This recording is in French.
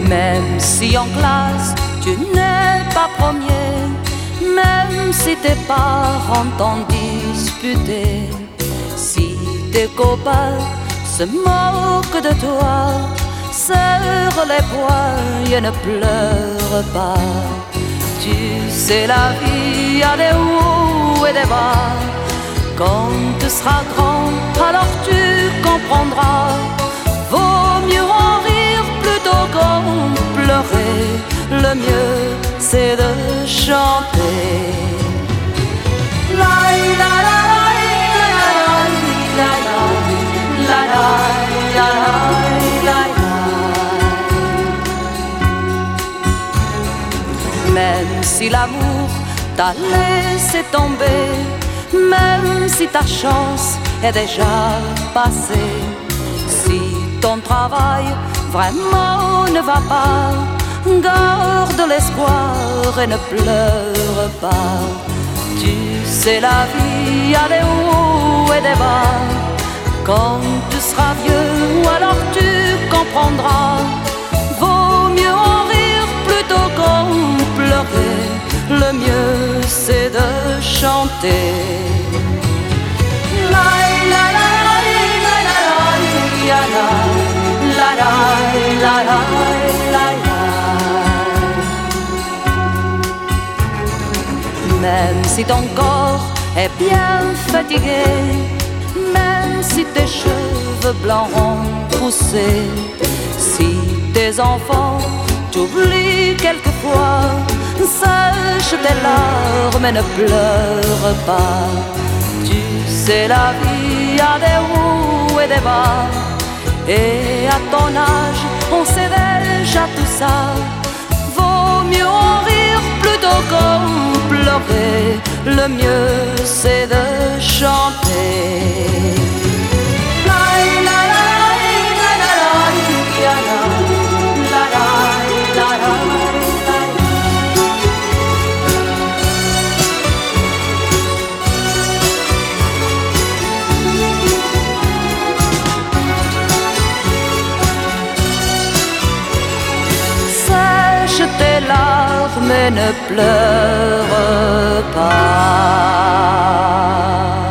Même si en classe tu n'es pas premier, même si tes parents t'ont disputé, si tes copains se moquent de toi, serre les poings et ne pleure pas. Tu sais, la vie a des hauts et des bas. Quand tu seras grand, alors tu comprendras. Vaut mieux en rire plutôt qu'en pleurer. Le mieux, c'est de chanter. La la la la la la la la. Même si l'amour t'a laissé tomber, même si ta chance est déjà passée, si ton travail vraiment ne va pas, garde l'espoir et ne pleure pas. Tu sais, la vie a des hauts et des bas. Quand tu seras vieux, alors tu comprendras. Vaut mieux en rire plutôt qu'en pleurer. Le mieux, c'est de chanter. La la la la la la la la la la la. Même si ton corps est bien fatigué, même si tes cheveux blancs ont poussé, si tes enfants t'oublient quelquefois, sèche tes larmes et ne pleure pas. Tu sais, la vie a des hauts et des bas, et à ton âge, on sait déjà tout ça. Vaut mieux en rire plutôt qu'en pleurer. Le mieux, c'est de chanter. La la la la la la la la la. Sèche tes larmes, mais ne pleure pas.